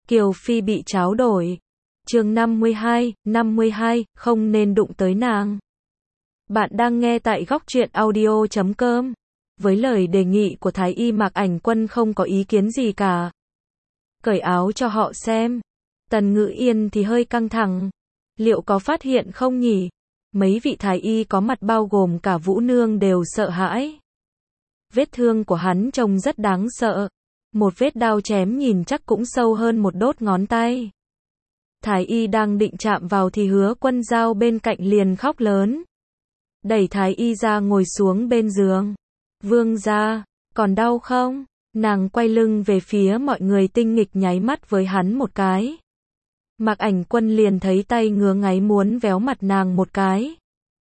Kiều Phi bị tráo đổi. Chương 52, không nên đụng tới nàng. Bạn đang nghe tại góc truyện audio.com. Với lời đề nghị của Thái y Mạc Ảnh Quân không có ý kiến gì cả. Cởi áo cho họ xem. Tần Ngữ Yên thì hơi căng thẳng. Liệu có phát hiện không nhỉ? Mấy vị thái y có mặt bao gồm cả Vũ Nương đều sợ hãi. Vết thương của hắn trông rất đáng sợ. Một vết đao chém nhìn chắc cũng sâu hơn một đốt ngón tay. Thái y đang định chạm vào thì Hứa Quân Dao bên cạnh liền khóc lớn. Đẩy thái y ra ngồi xuống bên giường. Vương gia, còn đau không? Nàng quay lưng về phía mọi người tinh nghịch nháy mắt với hắn một cái. Mạc Ảnh Quân liền thấy tay ngứa ngáy muốn véo mặt nàng một cái.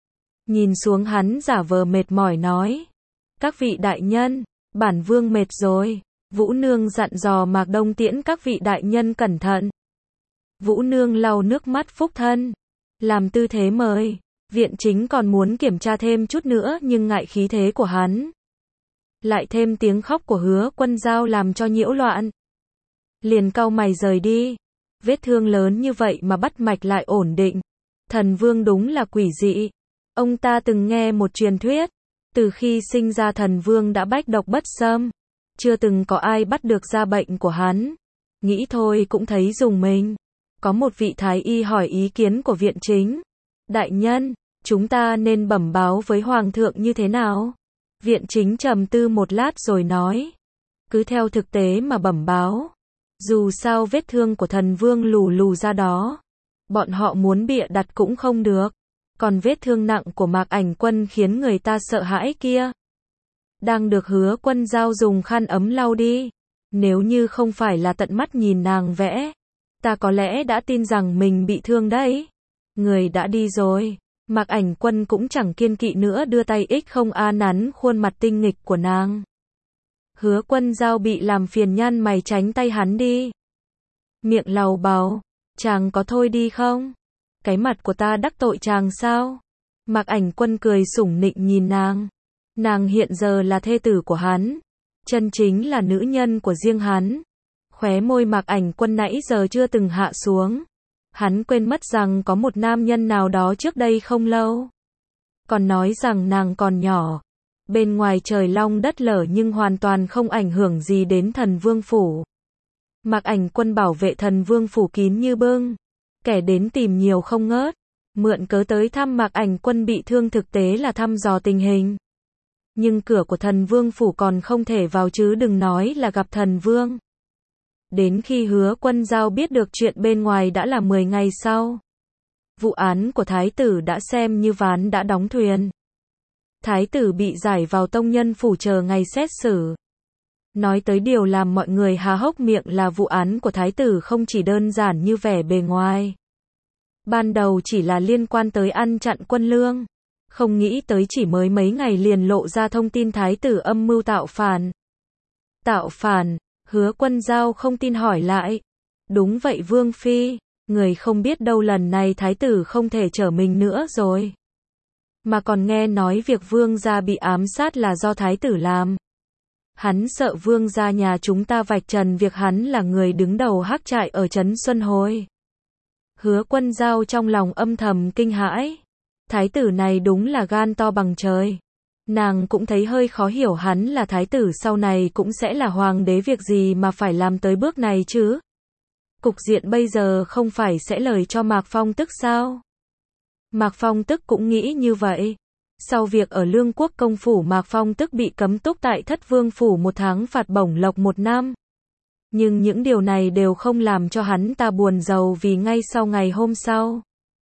Nhìn xuống hắn giả vờ mệt mỏi nói. Các vị đại nhân, bản vương mệt rồi. Vũ Nương dặn dò Mạc Đông tiễn các vị đại nhân cẩn thận. Vũ Nương lau nước mắt phúc thân. Làm tư thế mời. Viện chính còn muốn kiểm tra thêm chút nữa nhưng ngại khí thế của hắn. Lại thêm tiếng khóc của Hứa Quân Dao làm cho nhiễu loạn. Liền cau mày rời đi. Vết thương lớn như vậy mà bắt mạch lại ổn định. Thần vương đúng là quỷ dị. Ông ta từng nghe một truyền thuyết. Từ khi sinh ra thần vương đã bách độc bất xâm. Chưa từng có ai bắt được ra bệnh của hắn. Nghĩ thôi cũng thấy rùng mình. Có một vị thái y hỏi ý kiến của viện chính. Đại nhân, chúng ta nên bẩm báo với hoàng thượng như thế nào? Viện chính trầm tư một lát rồi nói. Cứ theo thực tế mà bẩm báo. Dù sao vết thương của thần vương lù lù ra đó. Bọn họ muốn bịa đặt cũng không được. Còn vết thương nặng của Mạc Ảnh Quân khiến người ta sợ hãi kia. Đang được Hứa Quân Dao dùng khăn ấm lau đi. Nếu như không phải là tận mắt nhìn nàng vẽ. Ta có lẽ đã tin rằng mình bị thương đấy. Người đã đi rồi. Mạc Ảnh Quân cũng chẳng kiên kỵ nữa đưa tay không nắn khuôn mặt tinh nghịch của nàng. Hứa Quân Dao bị làm phiền nhăn mày tránh tay hắn đi. Miệng lầu bầu. Chàng có thôi đi không? Cái mặt của ta đắc tội chàng sao? Mạc Ảnh Quân cười sủng nịnh nhìn nàng. Nàng hiện giờ là thê tử của hắn. Chân chính là nữ nhân của riêng hắn. Khóe môi Mạc Ảnh Quân nãy giờ chưa từng hạ xuống. Hắn quên mất rằng có một nam nhân nào đó trước đây không lâu. Còn nói rằng nàng còn nhỏ. Bên ngoài trời long đất lở nhưng hoàn toàn không ảnh hưởng gì đến thần vương phủ. Mạc Ảnh Quân bảo vệ thần vương phủ kín như bưng. Kẻ đến tìm nhiều không ngớt. Mượn cớ tới thăm Mạc Ảnh Quân bị thương thực tế là thăm dò tình hình. Nhưng cửa của thần vương phủ còn không thể vào chứ đừng nói là gặp thần vương. Đến khi Hứa Quân Dao biết được chuyện bên ngoài đã là 10 ngày sau. Vụ án của thái tử đã xem như ván đã đóng thuyền. Thái tử bị giải vào tông nhân phủ chờ ngày xét xử. Nói tới điều làm mọi người há hốc miệng là vụ án của thái tử không chỉ đơn giản như vẻ bề ngoài. Ban đầu chỉ là liên quan tới ăn chặn quân lương. Không nghĩ tới chỉ mới mấy ngày liền lộ ra thông tin thái tử âm mưu tạo phản. Tạo phản, Hứa Quân Dao không tin hỏi lại. Đúng vậy Vương Phi, người không biết đâu lần này thái tử không thể chở mình nữa rồi. Mà còn nghe nói việc vương gia bị ám sát là do thái tử làm. Hắn sợ vương gia nhà chúng ta vạch trần việc hắn là người đứng đầu hắc trại ở trấn Xuân Hồi. Hứa Quân Dao trong lòng âm thầm kinh hãi. Thái tử này đúng là gan to bằng trời. Nàng cũng thấy hơi khó hiểu hắn là thái tử sau này cũng sẽ là hoàng đế việc gì mà phải làm tới bước này chứ. Cục diện bây giờ không phải sẽ lời cho Mạc Phong Tức sao? Mạc Phong Tức cũng nghĩ như vậy. Sau việc ở Lương Quốc công phủ Mạc Phong Tức bị cấm túc tại Thất Vương phủ 1 tháng phạt bổng lộc 1 năm. Nhưng những điều này đều không làm cho hắn ta buồn rầu vì ngay sau ngày hôm sau.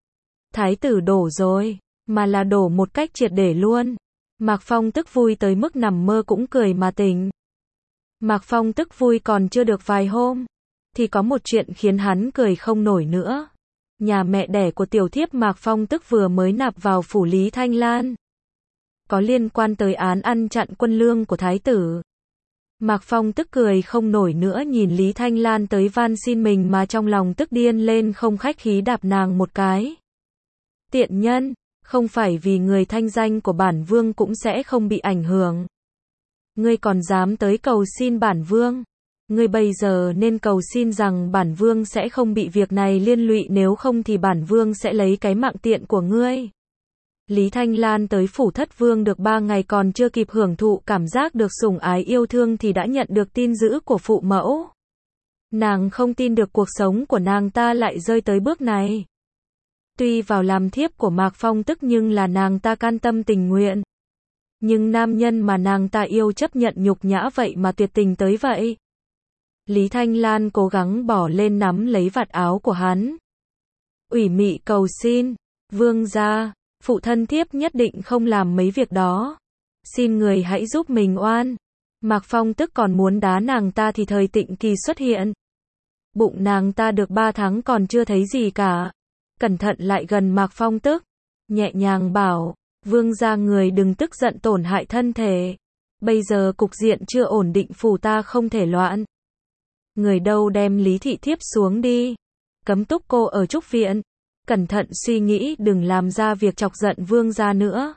Thái tử đổ rồi, mà là đổ một cách triệt để luôn. Mạc Phong Tức vui tới mức nằm mơ cũng cười mà tỉnh. Mạc Phong Tức vui còn chưa được vài hôm. Thì có một chuyện khiến hắn cười không nổi nữa. Nhà mẹ đẻ của tiểu thiếp Mạc Phong Tức vừa mới nạp vào phủ Lý Thanh Lan. Có liên quan tới án ăn chặn quân lương của thái tử. Mạc Phong Tức cười không nổi nữa nhìn Lý Thanh Lan tới van xin mình mà trong lòng tức điên lên không khách khí đạp nàng một cái. Tiện nhân, không phải vì người thanh danh của bản vương cũng sẽ không bị ảnh hưởng. Ngươi còn dám tới cầu xin bản vương. Ngươi bây giờ nên cầu xin rằng bản vương sẽ không bị việc này liên lụy, nếu không thì bản vương sẽ lấy cái mạng tiện của ngươi. Lý Thanh Lan tới phủ thất vương được 3 ngày, còn chưa kịp hưởng thụ cảm giác được sủng ái yêu thương thì đã nhận được tin dữ của phụ mẫu. Nàng không tin được cuộc sống của nàng ta lại rơi tới bước này. Tuy vào làm thiếp của Mạc Phong Tức nhưng là nàng ta can tâm tình nguyện. Nhưng nam nhân mà nàng ta yêu chấp nhận nhục nhã vậy mà tuyệt tình tới vậy. Lý Thanh Lan cố gắng bỏ lên nắm lấy vạt áo của hắn. Ủy mị cầu xin, vương gia, phụ thân thiếp nhất định không làm mấy việc đó. Xin người hãy giúp mình oan. Mạc Phong Tức còn muốn đá nàng ta thì Thời Tịnh Kỳ xuất hiện. Bụng nàng ta được 3 tháng còn chưa thấy gì cả. Cẩn thận lại gần Mạc Phong Tức, nhẹ nhàng bảo, vương gia người đừng tức giận tổn hại thân thể. Bây giờ cục diện chưa ổn định, phủ ta không thể loạn. Người đâu đem Lý thị thiếp xuống đi. Cấm túc cô ở trúc viện. Cẩn thận suy nghĩ đừng làm ra việc chọc giận vương gia nữa.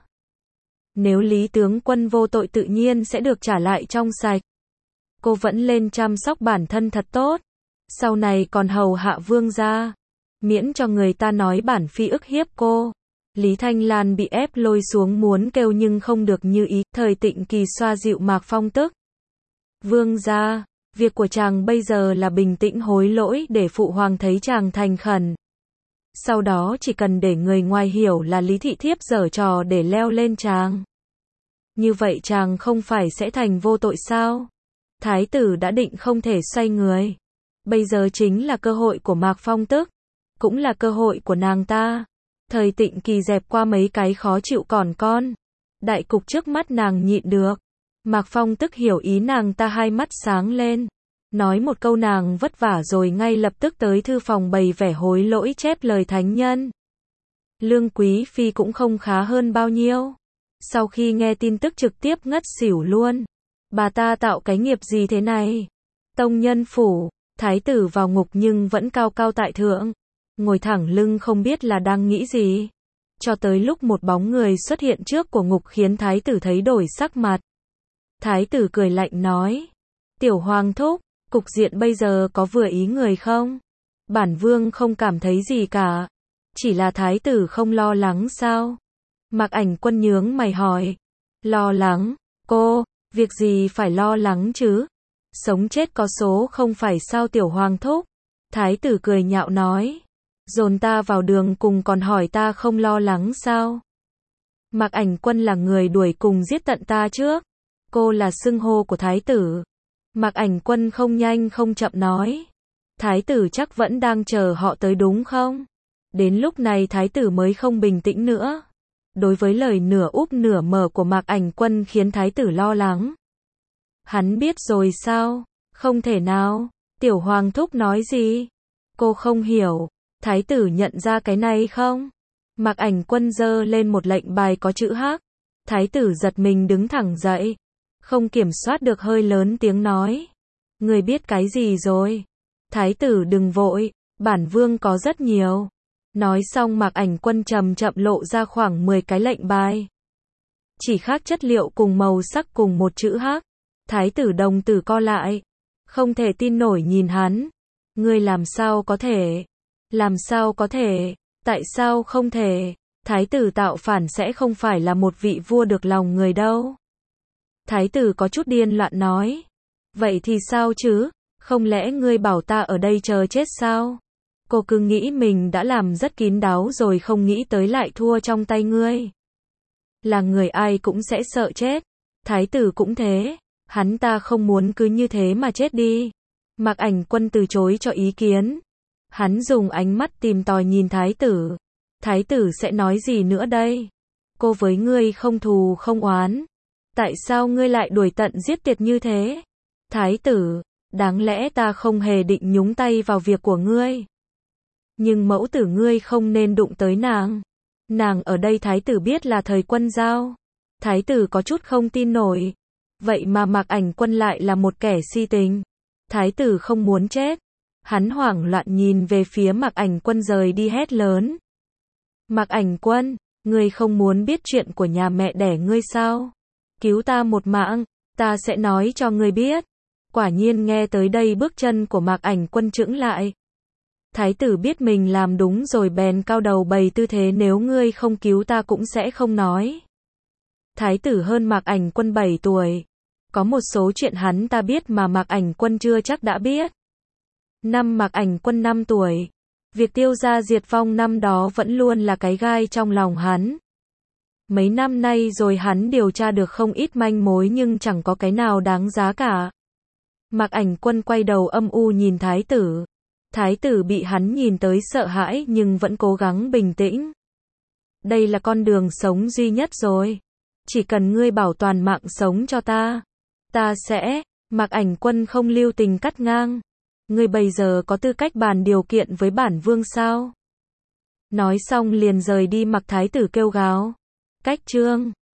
Nếu Lý tướng quân vô tội tự nhiên sẽ được trả lại trong sạch. Cô vẫn lên chăm sóc bản thân thật tốt. Sau này còn hầu hạ vương gia. Miễn cho người ta nói bản phi ức hiếp cô. Lý Thanh Lan bị ép lôi xuống muốn kêu nhưng không được như ý. Thời Tịnh Kỳ xoa dịu Mạc Phong Tức. Vương gia, việc của chàng bây giờ là bình tĩnh hối lỗi để phụ hoàng thấy chàng thành khẩn. Sau đó chỉ cần để người ngoài hiểu là Lý thị thiếp giở trò để leo lên chàng. Như vậy chàng không phải sẽ thành vô tội sao? Thái tử đã định không thể xoay người. Bây giờ chính là cơ hội của Mạc Phong Tức. Cũng là cơ hội của nàng ta. Thời Tịnh Kỳ dẹp qua mấy cái khó chịu còn con. Đại cục trước mắt nàng nhịn được. Mạc Phong Tức hiểu ý nàng ta, hai mắt sáng lên. Nói một câu nàng vất vả rồi ngay lập tức tới thư phòng bày vẻ hối lỗi chép lời thánh nhân. Lương Quý Phi cũng không khá hơn bao nhiêu. Sau khi nghe tin tức trực tiếp ngất xỉu luôn. Bà ta tạo cái nghiệp gì thế này? Tông nhân phủ, thái tử vào ngục nhưng vẫn cao cao tại thượng. Ngồi thẳng lưng không biết là đang nghĩ gì. Cho tới lúc một bóng người xuất hiện trước của ngục khiến thái tử thấy đổi sắc mặt. Thái tử cười lạnh nói. Tiểu hoàng thúc, cục diện bây giờ có vừa ý người không? Bản vương không cảm thấy gì cả. Chỉ là thái tử không lo lắng sao? Mạc Ảnh Quân nhướng mày hỏi. Lo lắng? Cô, việc gì phải lo lắng chứ? Sống chết có số không phải sao tiểu hoàng thúc? Thái tử cười nhạo nói. Dồn ta vào đường cùng còn hỏi ta không lo lắng sao? Mạc Ảnh Quân là người đuổi cùng giết tận ta trước. Cô là xưng hô của thái tử. Mạc Ảnh Quân không nhanh không chậm nói. Thái tử chắc vẫn đang chờ họ tới đúng không? Đến lúc này thái tử mới không bình tĩnh nữa. Đối với lời nửa úp nửa mở của Mạc Ảnh Quân khiến thái tử lo lắng. Hắn biết rồi sao? Không thể nào. Tiểu hoàng thúc nói gì? Cô không hiểu. Thái tử nhận ra cái này không? Mạc Ảnh Quân giơ lên một lệnh bài có chữ Hắc. Thái tử giật mình đứng thẳng dậy. Không kiểm soát được hơi lớn tiếng nói. Người biết cái gì rồi? Thái tử đừng vội, bản vương có rất nhiều. Nói xong Mạc Ảnh Quân chậm chậm lộ ra khoảng 10 cái lệnh bài. Chỉ khác chất liệu cùng màu sắc cùng một chữ Hắc. Thái tử đồng tử co lại. Không thể tin nổi nhìn hắn. Ngươi làm sao có thể? Làm sao có thể? Tại sao không thể? Thái tử tạo phản sẽ không phải là một vị vua được lòng người đâu. Thái tử có chút điên loạn nói. Vậy thì sao chứ? Không lẽ ngươi bảo ta ở đây chờ chết sao? Cô cứ nghĩ mình đã làm rất kín đáo rồi không nghĩ tới lại thua trong tay ngươi. Là người ai cũng sẽ sợ chết. Thái tử cũng thế. Hắn ta không muốn cứ như thế mà chết đi. Mạc Ảnh Quân từ chối cho ý kiến. Hắn dùng ánh mắt tìm tòi nhìn thái tử. Thái tử sẽ nói gì nữa đây? Cô với ngươi không thù không oán. Tại sao ngươi lại đuổi tận giết tuyệt như thế? Thái tử, đáng lẽ ta không hề định nhúng tay vào việc của ngươi. Nhưng mẫu tử ngươi không nên đụng tới nàng. Nàng ở đây thái tử biết là Thời Quân giao. Thái tử có chút không tin nổi. Vậy mà Mạc Ảnh Quân lại là một kẻ si tình. Thái tử không muốn chết. Hắn hoảng loạn nhìn về phía Mạc Ảnh Quân rời đi hét lớn. Mạc Ảnh Quân, ngươi không muốn biết chuyện của nhà mẹ đẻ ngươi sao? Cứu ta một mạng, ta sẽ nói cho ngươi biết. quả nhiên nghe tới đây bước chân của Mạc Ảnh Quân chững lại. Thái tử biết mình làm đúng rồi bèn cao đầu bày tư thế, nếu ngươi không cứu ta cũng sẽ không nói. Thái tử hơn Mạc Ảnh Quân 7 tuổi. Có một số chuyện hắn ta biết mà Mạc Ảnh Quân chưa chắc đã biết. Năm Mạc Ảnh Quân 5 tuổi. Việc Tiêu gia diệt vong năm đó vẫn luôn là cái gai trong lòng hắn. Mấy năm nay rồi hắn điều tra được không ít manh mối nhưng chẳng có cái nào đáng giá cả. Mạc Ảnh Quân quay đầu âm u nhìn thái tử. Thái tử bị hắn nhìn tới sợ hãi nhưng vẫn cố gắng bình tĩnh. Đây là con đường sống duy nhất rồi. Chỉ cần ngươi bảo toàn mạng sống cho ta sẽ. Mạc Ảnh Quân không lưu tình cắt ngang. Ngươi bây giờ có tư cách bàn điều kiện với bản vương sao? Nói xong liền rời đi, mặc thái tử kêu gào. Cách chương